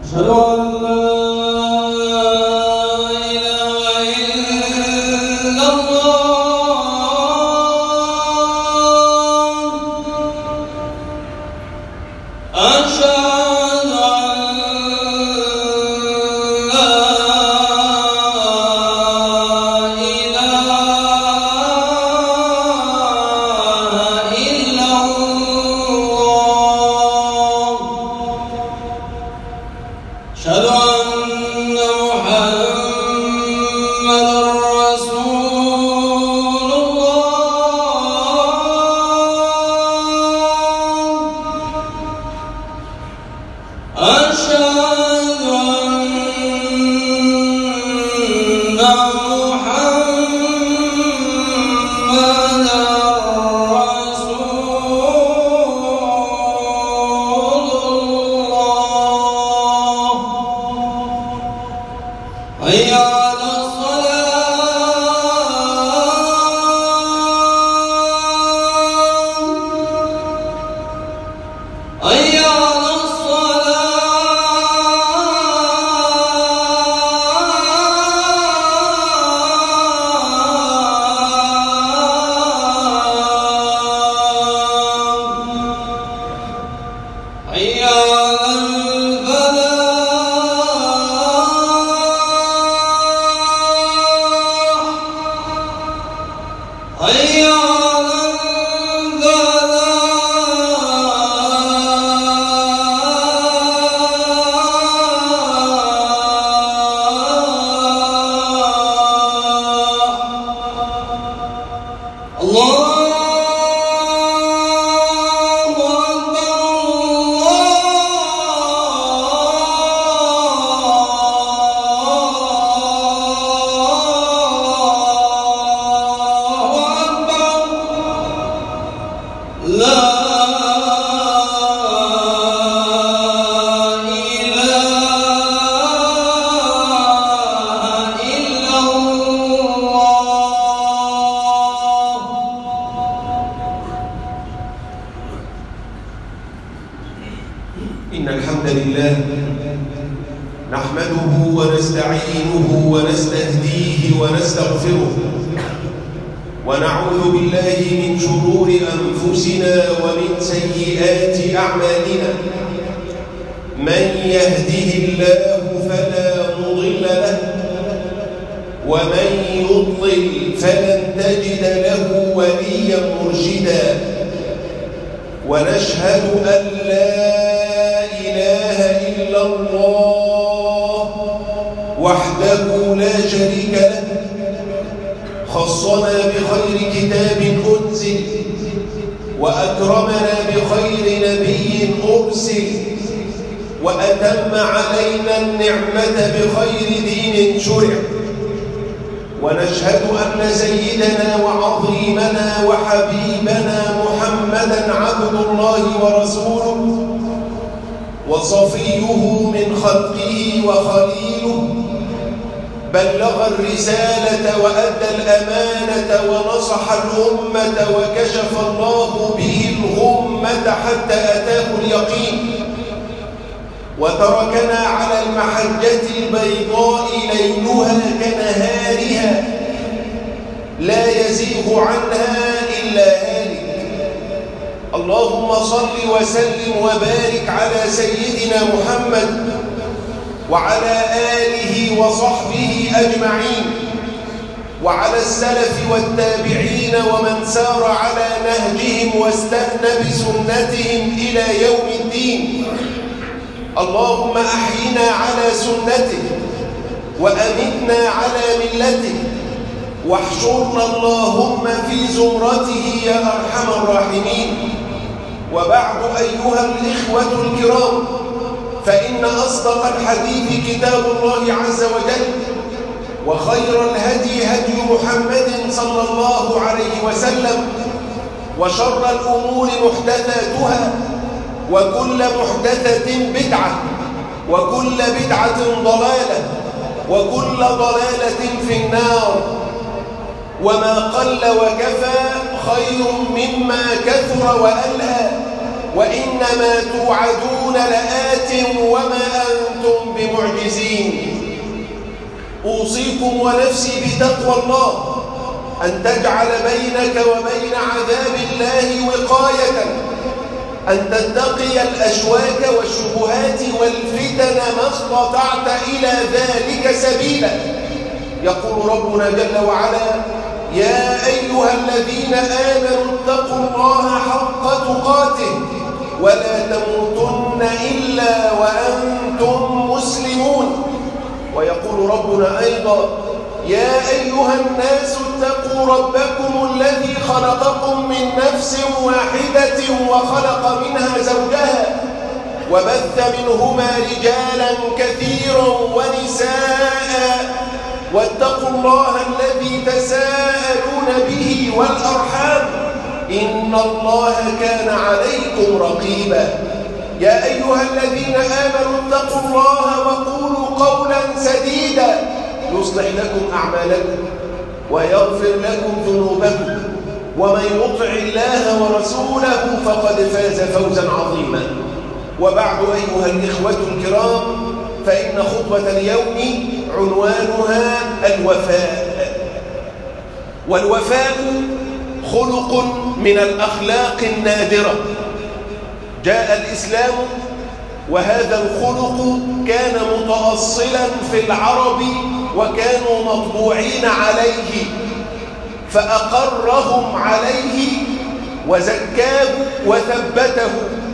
أشهد أن لا إله إلا الله أشهد أن محمدًا رسول الله أشهد أن محمدًا حي على الصلاة حي على الصلاة حي على حي على الفلاح الله لا إله إلا الله إن الحمد لله نحمده ونستعينه ونستهديه ونستغفره ونعوذ بالله من شرور أنفسنا ومن سيئات أعمالنا من يهده الله فلا مضل له ومن يضلل فلن تجد له وليا مرشدا ونشهد أن لا إله إلا الله وحده لا شريك له خصنا بخير كتاب أنزل وأكرمنا بخير نبي أرسل وأتم علينا النعمة بخير دين شرع ونشهد أن سيدنا وعظيمنا وحبيبنا محمدًا عبد الله ورسوله وصفيه من خلقه وخليله بلغ الرسالة وأدى الأمانة ونصح الأمة وكشف الله به الغمة حتى أتاه اليقين وتركنا على المحجة البيضاء ليلها كنهارها لا يزيغ عنها إلا هالك اللهم صل وسلم وبارك على سيدنا محمد وعلى آله وصحبه أجمعين وعلى السلف والتابعين ومن سار على نهجهم واستنى بسنتهم إلى يوم الدين اللهم أحينا على سنته وأمتنا على ملته واحشرنا اللهم في زمرته يا أرحم الراحمين وبعد أيها الإخوة الكرام فإن أصدق الحديث كتاب الله عز وجل وخير الهدي هدي محمد صلى الله عليه وسلم وشر الأمور محدثاتها وكل محدثة بدعة وكل بدعة ضلالة وكل ضلالة في النار وما قل وكفى خير مما كثر وألهى وإنما توعدون لآت وما أنتم بمعجزين. أوصيكم ونفسي بتقوى الله، أن تجعل بينك وبين عذاب الله وقاية، أن تتقي الأشواك والشبهات والفتن ما استطعت إلى ذلك سبيلا. يقول ربنا جل وعلا: يا أيها الذين آمنوا اتقوا الله حق تقاته ولا تموتن إلا وأنتم مسلمون. ويقول ربنا أيضا: يا أيها الناس اتقوا ربكم الذي خلقكم من نفس واحدة وخلق منها زوجها وبث منهما رجالا كثيرا ونساء واتقوا الله الذي تساءلون به والأرحام إن الله كان عليكم رقيبا. يا أيها الذين آمنوا اتقوا الله وقولوا قولا سديدا يصلح لكم أعمالكم ويغفر لكم ذنوبكم ومن يطع الله ورسوله فقد فاز فوزا عظيما. وبعد أيها الإخوة الكرام، فإن خطبة اليوم عنوانها الوفاء. والوفاء خلق من الأخلاق النادرة. جاء الإسلام وهذا الخلق كان متأصلا في العرب وكانوا مطبوعين عليه، فأقرهم عليه وزكاه وثبته.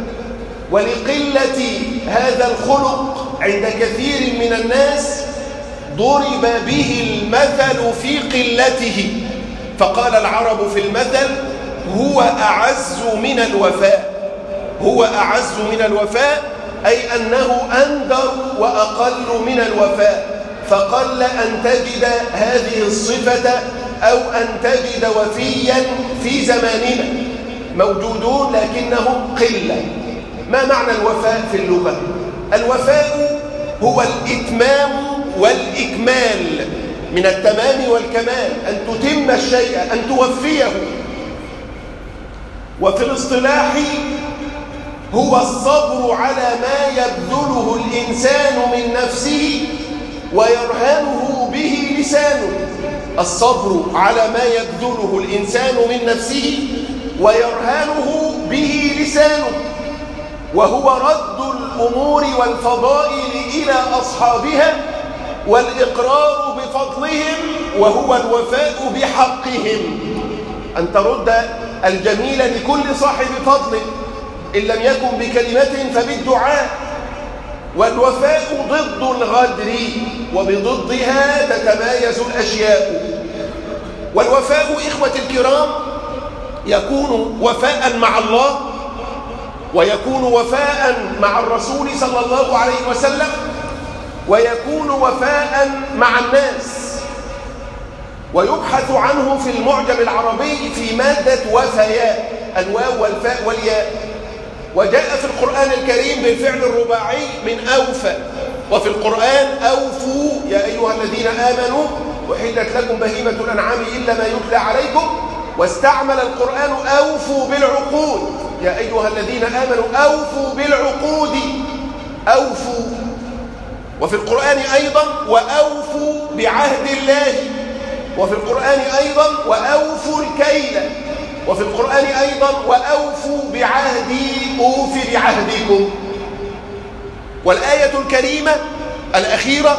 ولقلة هذا الخلق عند كثير من الناس ضرب به المثل في قلته، فقال العرب في المثل: هو أعز من الوفاء. هو أعز من الوفاء أي أنه أندر وأقل من الوفاء، فقل أن تجد هذه الصفة أو أن تجد وفيا في زماننا، موجودون لكنهم قلة. ما معنى الوفاء في اللغة؟ الوفاء هو الإتمام والإكمال، من التمام والكمال، أن تتم الشيء، أن توفيه. وفي الاصطلاح هو الصبر على ما يبذله الإنسان من نفسه ويرهنه به لسانه. الصبر على ما يبذله الإنسان من نفسه ويرهنه به لسانه، وهو رد الأمور والفضائل إلى أصحابها والإقرار بفضلهم، وهو الوفاء بحقهم، أن ترد الجميل لكل صاحب فضل، إن لم يكن بكلمة فبالدعاء. والوفاء ضد الغدر، وبضدها تتمايز الأشياء. والوفاء إخوة الكرام يكون وفاء مع الله، ويكون وفاء مع الرسول صلى الله عليه وسلم، ويكون وفاء مع الناس. ويبحث عنه في المعجم العربي في مادة وفياء، الواو والفاء والياء. وجاء في القرآن الكريم بالفعل الرباعي من أوفى. وفي القرآن أوفوا يا أيها الذين آمنوا أحلت لكم بهيمة الأنعام إلا ما يتلى عليكم. واستعمل القرآن أوفوا بالعقود، يا أيها الذين آمنوا أوفوا بالعقود، أوفوا. وفي القرآن أيضا وأوفوا بعهد الله. وفي القرآن أيضا وأوفوا الكيل. وفي القرآن أيضا وأوفوا بعهدي أوف بعهدكم. والآية الكريمة الأخيرة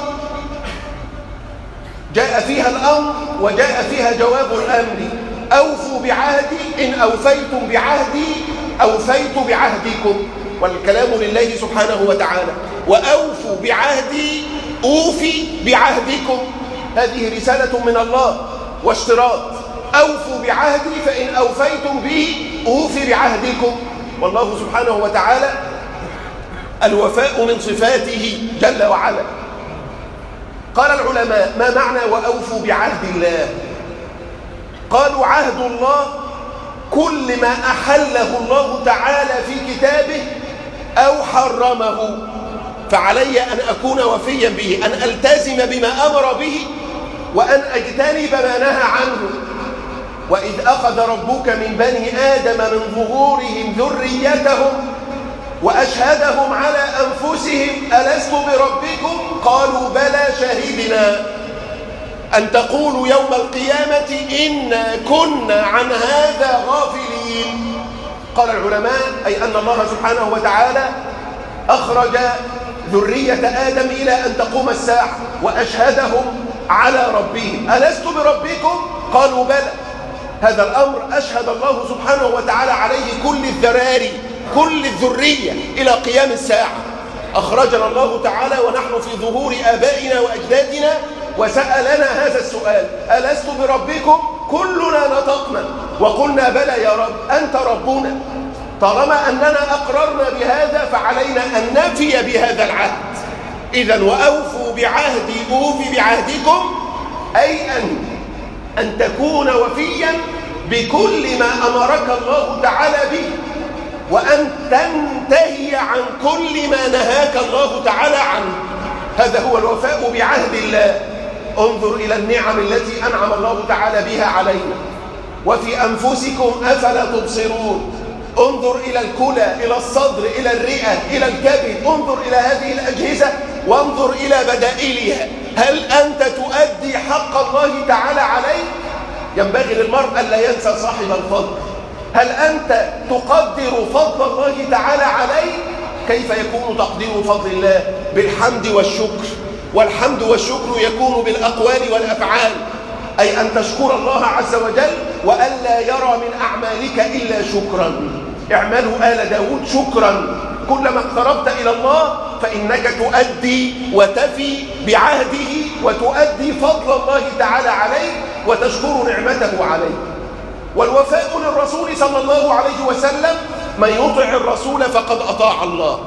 جاء فيها الأمر وجاء فيها جواب الأمر: أوفوا بعهدي، إن أوفيتم بعهدي أوفيت بعهدكم. والكلام لله سبحانه وتعالى. وأوفوا بعهدي أوفي بعهدكم، هذه رسالة من الله واشتراط. أوفوا بعهدي فإن أوفيتم به أوفي بعهدكم. والله سبحانه وتعالى الوفاء من صفاته جل وعلا. قال العلماء: ما معنى وأوفوا بعهد الله؟ قالوا: عهد الله كل ما أحله الله تعالى في كتابه أو حرمه، فعلي أن أكون وفيا به، أن ألتزم بما أمر به وأن أجتنب ما نهى عنه. وإذ أخذ ربك من بني آدم من ظهورهم ذريتهم وأشهدهم على أنفسهم ألست بربكم قالوا بلى شهدنا أن تقولوا يوم القيامة إنا كنا عن هذا غافلين. قال العلماء أي أن الله سبحانه وتعالى أخرج ذرية آدم إلى أن تقوم الساعة وأشهدهم على ربهم ألست بربكم قالوا بلى. هذا الأمر أشهد الله سبحانه وتعالى عليه كل الذراري كل الذرية إلى قيام الساعة. أخرجنا الله تعالى ونحن في ظهور آبائنا وأجدادنا وسألنا هذا السؤال ألست بربكم؟ كلنا نطقنا وقلنا بلى يا رب أنت ربنا. طالما أننا أقررنا بهذا فعلينا أن نفي بهذا العهد. إذن وأوفوا بعهدي أوفي بعهدكم، أي أن تكون وفيا بكل ما أمرك الله تعالى به، وأن تنتهي عن كل ما نهاك الله تعالى عنه. هذا هو الوفاء بعهد الله. انظر إلى النعم التي أنعم الله تعالى بها علينا. وفي أنفسكم أفلا تبصرون. انظر إلى الكلى، إلى الصدر، إلى الرئة، إلى الكبد. انظر إلى هذه الأجهزة وانظر إلى بدائلها. هل أنت تؤدي حق الله تعالى عليك؟ ينبغي للمرء ألا ينسى صاحب الفضل. هل أنت تقدر فضل الله تعالى عليك؟ كيف يكون تقدير فضل الله؟ بالحمد والشكر. والحمد والشكر يكون بالأقوال والأفعال، أي أن تشكر الله عز وجل وألا يرى من أعمالك إلا شكرا. اعملوا آل داود شكرا. كلما اقتربت إلى الله فإنك تؤدي وتفي بعهده وتؤدي فضل الله تعالى عليك وتشكر نعمته عليك. والوفاء للرسول صلى الله عليه وسلم، من يطع الرسول فقد أطاع الله.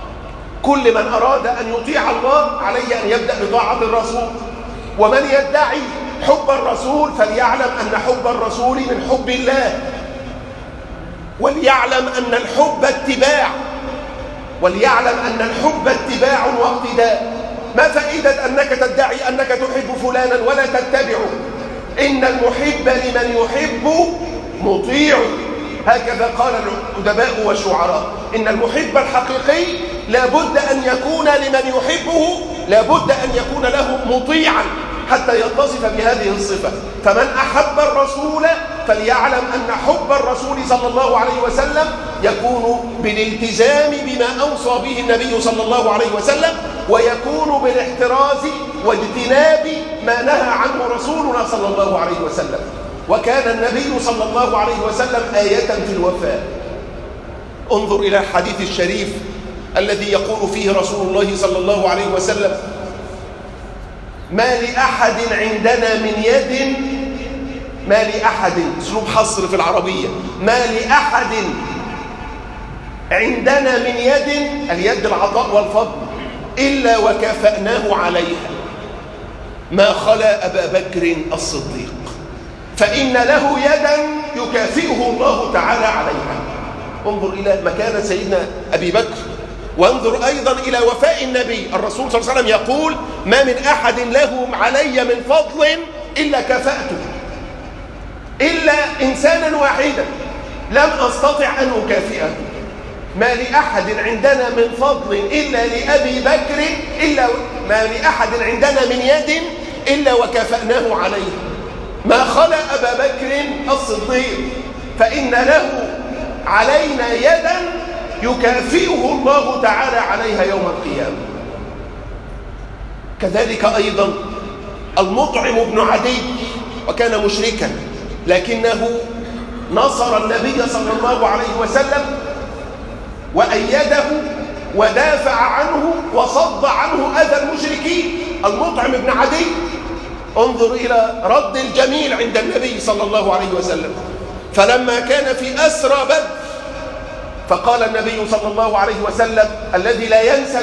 كل من أراد أن يطيع الله عليه أن يبدأ بطاعة الرسول. ومن يدعي حب الرسول فليعلم أن حب الرسول من حب الله، وليعلم أن الحب اتباع، واقتداء. ما فائدة أنك تدعي أنك تحب فلانا ولا تتبعه؟ إن المحب لمن يحب مطيع. هكذا قال الأدباء والشعراء. إن المحب الحقيقي لابد أن يكون لمن يحبه، لابد أن يكون له مطيعا حتى يتصف بهذه الصفة. فمن أحب الرسول فليعلم أن حب الرسول صلى الله عليه وسلم يكون بالالتزام بما أوصى به النبي صلى الله عليه وسلم، ويكون بالاحتراز واجتناب ما نهى عنه رسولنا صلى الله عليه وسلم. وكان النبي صلى الله عليه وسلم آية في الوفاء. انظر إلى الحديث الشريف الذي يقول فيه رسول الله صلى الله عليه وسلم: ما لأحد عندنا من يد، ما لأحد، اسلوب حصر في العربية، ما لأحد عندنا من يد، اليد العطاء والفضل، إلا وكافأناه عليها ما خلا أبا بكر الصديق، فإن له يدا يكافئه الله تعالى عليها. انظر إلى مكانة سيدنا أبي بكر، وانظر أيضا إلى وفاء النبي. الرسول صلى الله عليه وسلم يقول: ما من أحد له علي من فضل إلا كفأته، إلا إنسانا واحدا لم أستطع أن أكافئه. ما لأحد عندنا من فضل إلا لأبي بكر، ما لأحد عندنا من يد إلا وكافأناه عليه ما خلا أبا بكر الصديق، فإن له علينا يدا يكافئه الله تعالى عليها يوم القيامة. كذلك أيضا المطعم بن عدي، وكان مشركا لكنه نصر النبي صلى الله عليه وسلم وأيده ودافع عنه وصد عنه أذى المشركين. المطعم بن عدي، انظر إلى رد الجميل عند النبي صلى الله عليه وسلم. فلما كان في أسرى بدر فقال النبي صلى الله عليه وسلم: الذي لا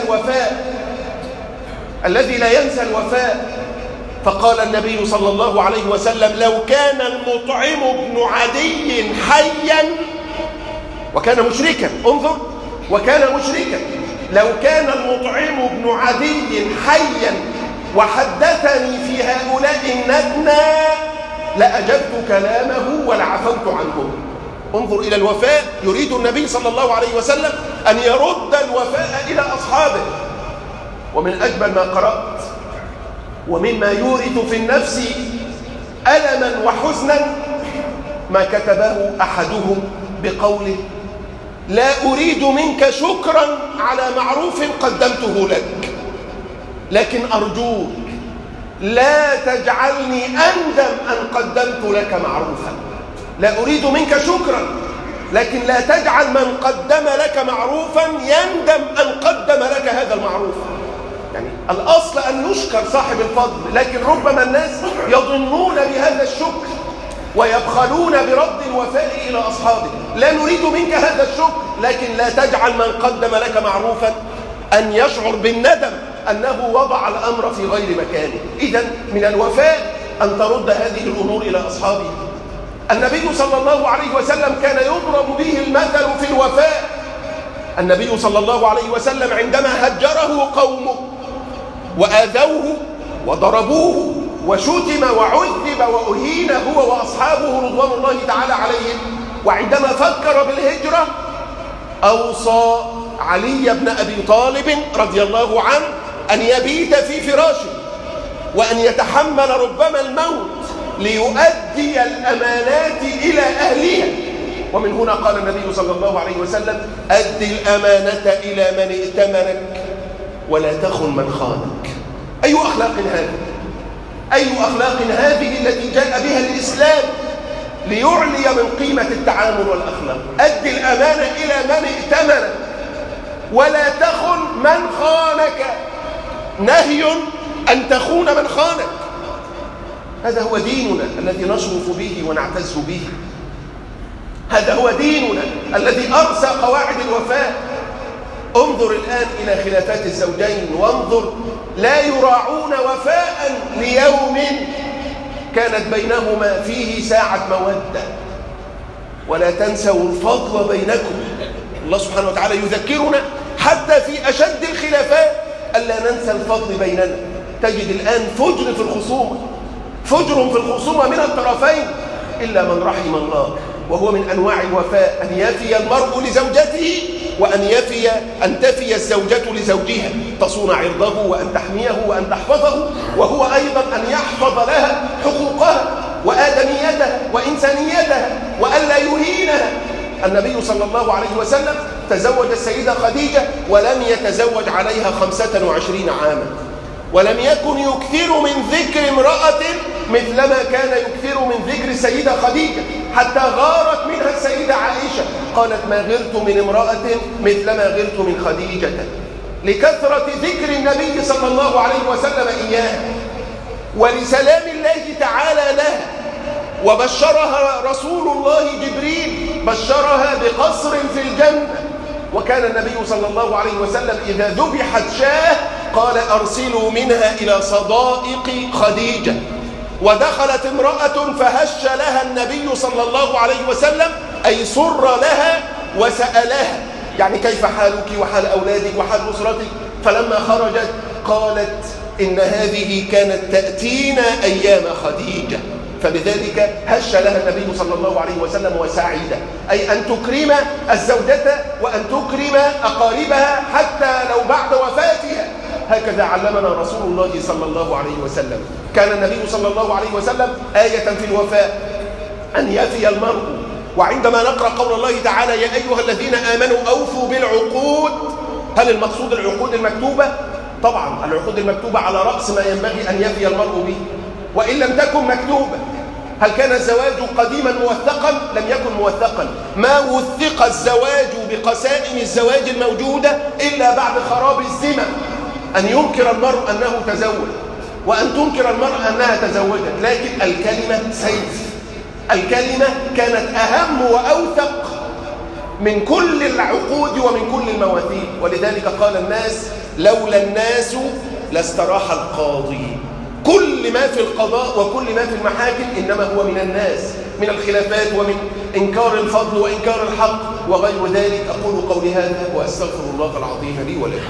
ينسى الوفاء، فقال النبي صلى الله عليه وسلم: لو كان المطعم بن عدي حيا، وكان مشركا، انظر، وكان مشركا، لو كان المطعم بن عدي حيا وحدثني في هؤلاء الندنى لأجبت كلامه ولعفوت عنه. انظر إلى الوفاء. يريد النبي صلى الله عليه وسلم أن يرد الوفاء إلى أصحابه. ومن أجمل ما قرأت ومما يورث في النفس ألما وحزنا ما كتبه أحدهم بقوله: لا أريد منك شكرا على معروف قدمته لك، لكن أرجوك لا تجعلني أندم أن قدمت لك معروفا. لا أريد منك شكرا، لكن لا تجعل من قدم لك معروفا يندم أن قدم لك هذا المعروف. يعني الأصل أن يشكر صاحب الفضل، لكن ربما الناس يظنون بهذا الشكر ويبخلون برد الوفاء إلى أصحابه. لا نريد منك هذا الشكر، لكن لا تجعل من قدم لك معروفا أن يشعر بالندم أنه وضع الأمر في غير مكانه. إذن من الوفاء أن ترد هذه الأمور إلى أصحابه. النبي صلى الله عليه وسلم كان يضرب به المثل في الوفاء. النبي صلى الله عليه وسلم عندما هجره قومه وآذوه وضربوه وشتم وعذب وأهين هو وأصحابه رضوان الله تعالى عليهم، وعندما فكر بالهجرة أوصى علي بن أبي طالب رضي الله عنه أن يبيت في فراشه وأن يتحمل ربما الموت ليؤدي الأمانات إلى أهلها. ومن هنا قال النبي صلى الله عليه وسلم: أد الأمانة إلى من ائتمنك ولا تخن من خانك. أي أخلاق هذه؟ أي أخلاق هذه التي جاء بها الإسلام ليعلي من قيمة التعامل والأخلاق؟ أد الأمانة إلى من ائتمنك ولا تخن من خانك. نهي أن تخون من خانك. هذا هو ديننا الذي نشرف به ونعتز به. هذا هو ديننا الذي أرسى قواعد الوفاء. انظر الآن إلى خلافات الزوجين، وانظر لا يراعون وفاء ليوم كانت بينهما فيه ساعة مودة. ولا تنسوا الفضل بينكم. الله سبحانه وتعالى يذكرنا حتى في أشد الخلافات ألا ننسى الفضل بيننا. تجد الآن فجر في الخصومة، فجر في الخصومة من الطرفين إلا من رحم الله، وهو من أنواع الوفاء أن يفي المرء لزوجته وأن تفي الزوجة لزوجها، تصون عرضه وأن تحميه وأن تحفظه، وهو أيضا أن يحفظ لها حقوقها وآدميتها وإنسانيتها وألا يهينها. النبي صلى الله عليه وسلم تزوج السيدة خديجة ولم يتزوج عليها 25 عاما، ولم يكن يكثر من ذكر امرأة مثلما كان يكثر من ذكر السيدة خديجة، حتى غارت منها السيدة عائشة، قالت: ما غرت من امرأة مثلما غرت من خديجة، لكثرة ذكر النبي صلى الله عليه وسلم إياها ولسلام الله تعالى لها. وبشرها رسول الله جبريل، بشرها بقصر في الجنة. وكان النبي صلى الله عليه وسلم إذا ذبحت شاة قال: أرسلوا منها إلى صدائق خديجة. ودخلت امرأة فهش لها النبي صلى الله عليه وسلم، أي سر لها وسألها، يعني كيف حالك وحال أولادك وحال أسرتك؟ فلما خرجت قالت: إن هذه كانت تأتينا أيام خديجة. فلذلك هش لها النبي صلى الله عليه وسلم وسعيدة، أي أن تكرم الزوجة وأن تكرم أقاربها حتى لو بعد وفاتها. هكذا علمنا رسول الله صلى الله عليه وسلم. كان النبي صلى الله عليه وسلم آية في الوفاء أن يفي المرء. وعندما نقرأ قول الله تعالى: يا أيها الذين آمنوا أوفوا بالعقود، هل المقصود العقود المكتوبة؟ طبعا العقود المكتوبة على رأس ما ينبغي أن يفي المرء به، وإن لم تكن مكتوبة. هل كان الزواج قديما موثقا؟ لم يكن موثقا. ما وثق الزواج بقسائم الزواج الموجودة إلا بعد خراب الزمن، أن ينكر المرء أنه تزوج وأن تنكر المرأة أنها تزوجت. لكن الكلمة سيف، الكلمة كانت أهم وأوثق من كل العقود ومن كل المواثيق. ولذلك قال الناس: لولا الناس لاستراح القاضي. كل ما في القضاء وكل ما في المحاكم إنما هو من الناس، من الخلافات ومن إنكار الفضل وإنكار الحق وغير ذلك. أقول قولي هذا وأستغفر الله العظيم لي ولكم.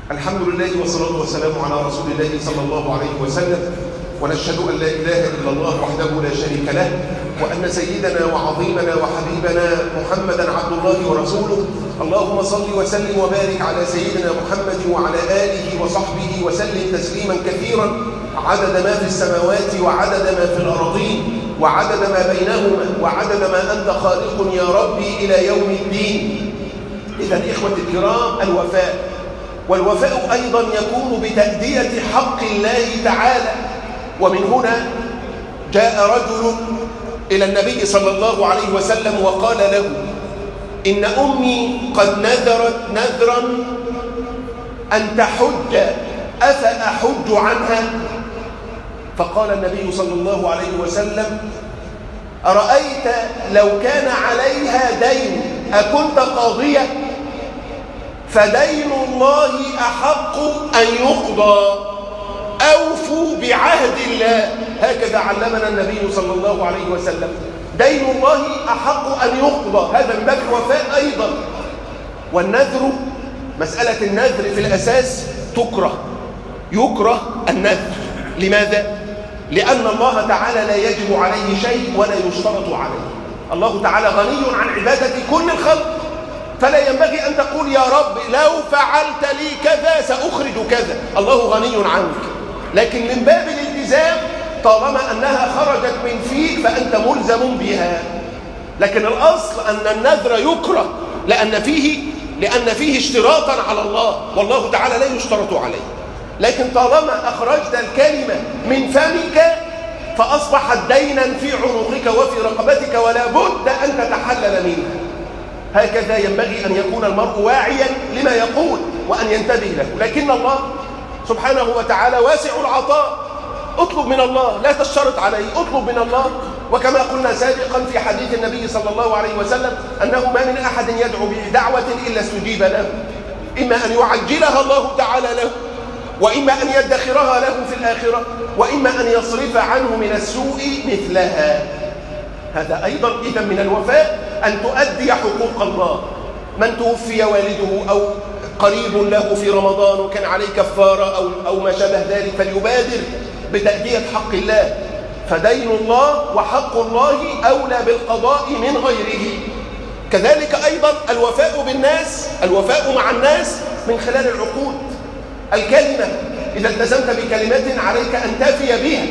الحمد لله والصلاة والسلام على رسول الله صلى الله عليه وسلم، ونشهد أن لا إله إلا الله وحده لا شريك له، وأن سيدنا وعظيمنا وحبيبنا محمدا عبد الله ورسوله. اللهم صل وسلم وبارك على سيدنا محمد وعلى آله وصحبه وسلم تسليما كثيرا، عدد ما في السماوات وعدد ما في الأرضين وعدد ما بينهما وعدد ما أنت خالق يا ربي إلى يوم الدين. إذا إخوة الكرام، الوفاء، والوفاء أيضا يكون بتأدية حق الله تعالى. ومن هنا جاء رجل إلى النبي صلى الله عليه وسلم وقال له: إن أمي قد نذرت نذرا أن تحج، أفأحج عنها؟ فقال النبي صلى الله عليه وسلم: أرأيت لو كان عليها دين أكنت قاضية؟ فدين الله أحق أن يقضى، أوفوا بعهد الله. هكذا علمنا النبي صلى الله عليه وسلم، دين الله أحق أن يقضى، هذا من باب الوفاء أيضا. والنذر، مسألة النذر في الأساس يكره النذر. لماذا؟ لأن الله تعالى لا يجب عليه شيء ولا يشترط عليه. الله تعالى غني عن عبادة كل الخلق، فلا ينبغي أن تقول يا رب لو فعلت لي كذا سأخرج كذا. الله غني عنك، لكن من باب الالتزام طالما أنها خرجت من فيك فأنت ملزم بها. لكن الأصل أن النذر يكره لأن فيه اشتراطا على الله، والله تعالى لا يشترط عليه. لكن طالما أخرجت الكلمة من فمك فأصبحت دينا في عنقك وفي رقبتك، ولا بد أن تتحلل منها. هكذا ينبغي أن يكون المرء واعيا لما يقول وأن ينتبه له. لكن الله سبحانه وتعالى واسع العطاء، اطلب من الله، لا تشترط عليه، اطلب من الله. وكما قلنا سابقا في حديث النبي صلى الله عليه وسلم أنه ما من أحد يدعو بدعوة إلا استجيب له، إما أن يعجلها الله تعالى له، وإما أن يدخرها له في الآخرة، وإما أن يصرف عنه من السوء مثلها. هذا أيضا إذا من الوفاء أن تؤدي حقوق الله. من توفي والده أو قريب له في رمضان وكان عليه كفارة أو ما شابه ذلك فليبادر بتأدية حق الله، فدين الله وحق الله أولى بالقضاء من غيره. كذلك أيضا الوفاء بالناس، الوفاء مع الناس من خلال العقود. الكلمة، إذا التزمت بكلمة عليك أن تفي بها.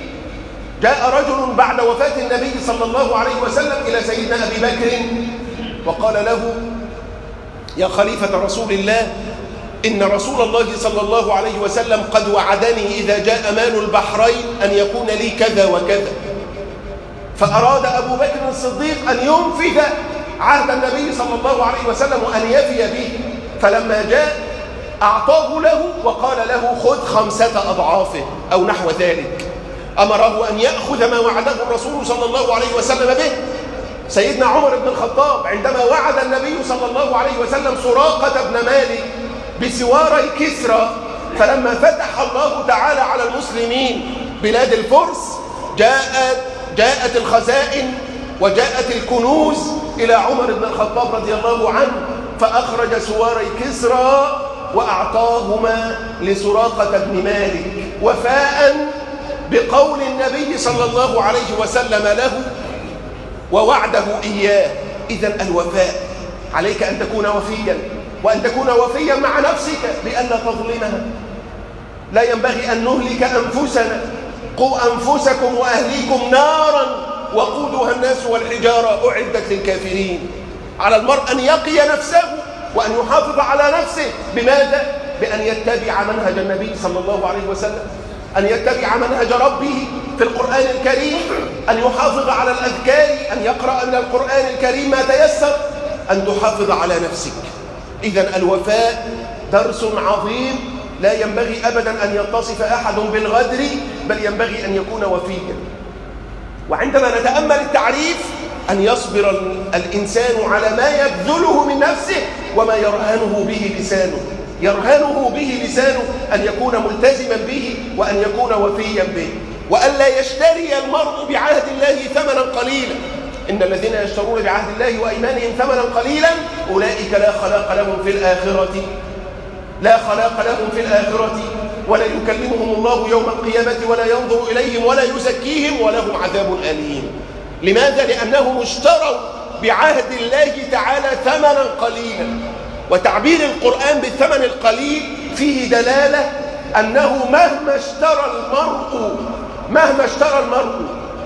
جاء رجل بعد وفاة النبي صلى الله عليه وسلم إلى سيدنا أبي بكر وقال له: يا خليفة رسول الله، إن رسول الله صلى الله عليه وسلم قد وعدني إذا جاء مال البحرين أن يكون لي كذا وكذا. فأراد أبو بكر الصديق أن ينفذ عهد النبي صلى الله عليه وسلم وأن يفي به، فلما جاء أعطاه له وقال له: خذ 5 أضعافه أو نحو ذلك. أمره أن يأخذ ما وعده الرسول صلى الله عليه وسلم به. سيدنا عمر بن الخطاب عندما وعد النبي صلى الله عليه وسلم سراقة بن مالك بسواري كسرى، فلما فتح الله تعالى على المسلمين بلاد الفرس جاءت الخزائن وجاءت الكنوز إلى عمر بن الخطاب رضي الله عنه، فأخرج سواري كسرى وأعطاهما لسراقة بن مالك وفاء بقول النبي صلى الله عليه وسلم له ووعده إياه. إذن الوفاء عليك أن تكون وفيا، وأن تكون وفيا مع نفسك بأن لا تظلمها. لا ينبغي أن نهلك أنفسنا. قوا أنفسكم وأهليكم نارا وقودها الناس والحجارة أعدت للكافرين. على المرء أن يقي نفسه وأن يحافظ على نفسه. بماذا؟ بأن يتبع منهج النبي صلى الله عليه وسلم، أن يتبع منهج ربه في القرآن الكريم، أن يحافظ على الأذكار، أن يقرأ من القرآن الكريم ما تيسر، أن تحافظ على نفسك. إذن الوفاء درس عظيم، لا ينبغي أبدا أن يتصف أحد بالغدر، بل ينبغي أن يكون وفيا. وعندما نتأمل التعريف، أن يصبر الإنسان على ما يبذله من نفسه وما يرهنه به لسانه. يرهنه به لسانه أن يكون ملتزما به وأن يكون وفيا به، وأن لا يشتري المرء بعهد الله ثمنا قليلا. إن الذين يشترون بعهد الله وأيمانهم ثمنا قليلا أولئك لا خلاق لهم في الآخرة لا خلاق لهم في الآخرة ولا يكلمهم الله يوم القيامة ولا ينظر إليهم ولا يزكيهم ولهم عذاب أليم. لماذا؟ لأنهم اشتروا بعهد الله تعالى ثمنا قليلا. وتعبير القرآن بالثمن القليل فيه دلالة أنه مهما اشترى المرء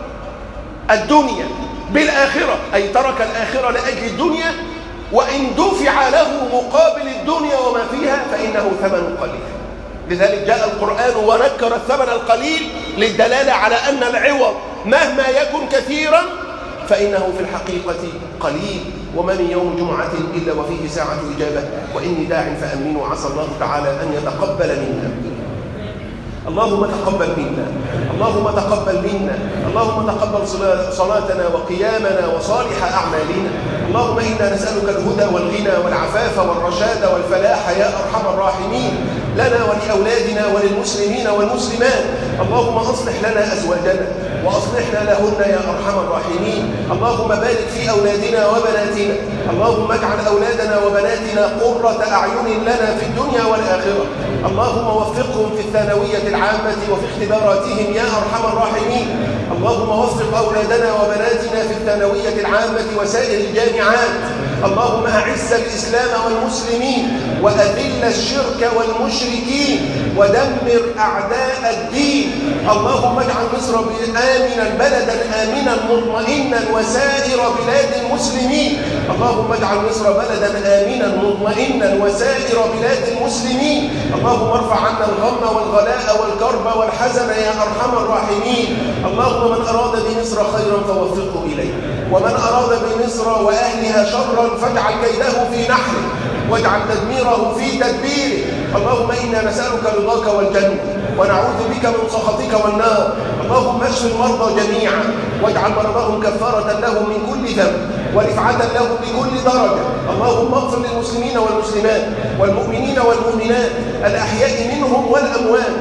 الدنيا بالآخرة، أي ترك الآخرة لأجل الدنيا، وإن دفع له مقابل الدنيا وما فيها فإنه ثمن قليل. لذلك جاء القرآن ونكر الثمن القليل للدلالة على أن العوض مهما يكن كثيرا فإنه في الحقيقة قليل. وما من يوم جمعة إلا وفيه ساعة إجابة، وإني داع فأمنوا عسى الله تعالى أن يتقبل منا. اللهم تقبل منا، اللهم تقبل منا، اللهم تقبل صلاتنا وقيامنا وصالح أعمالنا. اللهم إنا نسألك الهدى والغنى والعفاف والرشاد والفلاح يا أرحم الراحمين، لنا ولأولادنا وللمسلمين والمسلمات. اللهم أصلح لنا أزواجنا وأصلحنا لهن يا أرحم الراحمين. اللهم بارك في أولادنا وبناتنا، اللهم اجعل أولادنا وبناتنا قرة أعين لنا في الدنيا والآخرة. اللهم وفقهم في الثانوية العامة وفي اختباراتهم يا أرحم الراحمين. اللهم وفق أولادنا وبناتنا في الثانوية العامة وسائر الجامعات. اللهم أعز الإسلام والمسلمين وأذل الشرك والمشركين ودمر أعداء الدين. اللهم اجعل مصر آمنا بلدا آمنا مطمئنا وسائر بلاد المسلمين. اللهم اجعل مصر بلدا آمنا مطمئنا وسائر بلاد المسلمين. اللهم ارفع عنا الغم والغلاء والكرب والحزن يا أرحم الراحمين. اللهم من أراد بمصر خيرا فوفقه إليه، ومن أراد بمصر وأهلها شرا فاجعل كيده في نحره واجعل تدميره في تدبيره. اللهم إنا نسألك رضاك والجنة ونعوذ بك من سخطك والنار. اللهم اشف المرضى جميعا واجعل مرضهم كفارة لهم من كل ذنب ورفعة لهم بكل درجة. اللهم اغفر للمسلمين والمسلمات والمؤمنين والمؤمنات الأحياء منهم والأموات.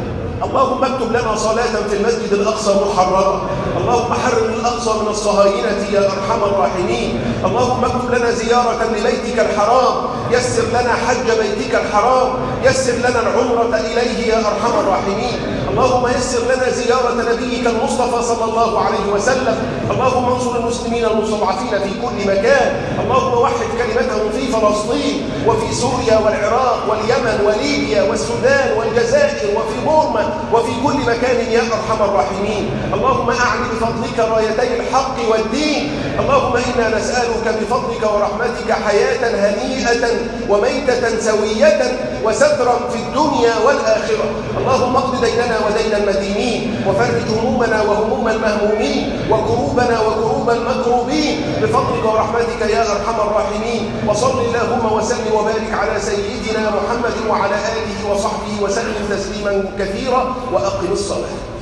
اللهم اكتب لنا صلاة في المسجد الأقصى محررة. اللهم حرر الأقصى من الصهاينة يا أرحم الراحمين. اللهم اكتب لنا زيارة لبيتك الحرام، يسر لنا حج بيتك الحرام، يسر لنا العمرة إليه يا أرحم الراحمين. اللهم يسر لنا زيارة نبيك المصطفى صلى الله عليه وسلم. اللهم انصر المسلمين المستضعفين في كل مكان. اللهم وحد كلمتهم في فلسطين وفي سوريا والعراق واليمن وليبيا والسودان والجزائر وفي بورما وفي كل مكان يا أرحم الراحمين. اللهم أعلِ بفضلك رايتي الحق والدين. اللهم إنا نسألك بفضلك ورحمتك حياة هنيئة وميتة سوية وسترا في الدنيا والآخرة. اللهم اقض ديننا ودين المدينين وفرج همومنا وهموم المهمومين وكروبنا وكروب المكروبين بفضلك ورحمتك يا أرحم الراحمين. وصل اللهم وسلم وبارك على سيدنا محمد وعلى آله وصحبه وسلم تسليما كثيرا وأقم الصلاة.